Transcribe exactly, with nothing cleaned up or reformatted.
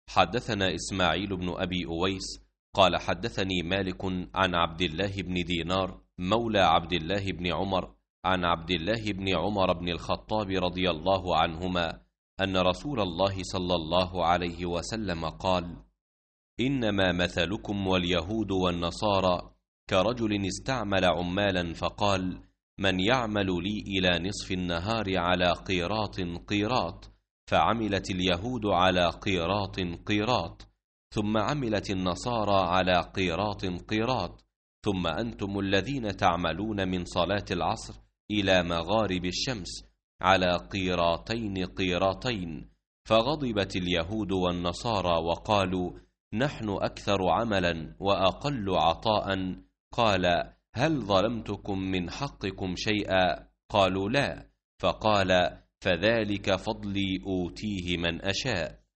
حدثنا إسماعيل بن أبي أويس قال حدثني مالك عن عبد الله بن دينار مولى عبد الله بن عمر عن عبد الله بن عمر بن الخطاب رضي الله عنهما أن رسول الله صلى الله عليه وسلم قال: إنما مثلكم واليهود والنصارى كرجل استعمل عمالا فقال: من يعمل لي إلى نصف النهار على قيراط قيراط، فعملت اليهود على قيراط قيراط، ثم عملت النصارى على قيراط قيراط، ثم أنتم الذين تعملون من صلاة العصر إلى مغارب الشمس على قيراطين قيراطين. فغضبت اليهود والنصارى وقالوا: نحن أكثر عملا وأقل عطاء. قال: هل ظلمتكم من حقكم شيئا؟ قالوا: لا. فقال: فذلك فضلي أوتيه من أشاء.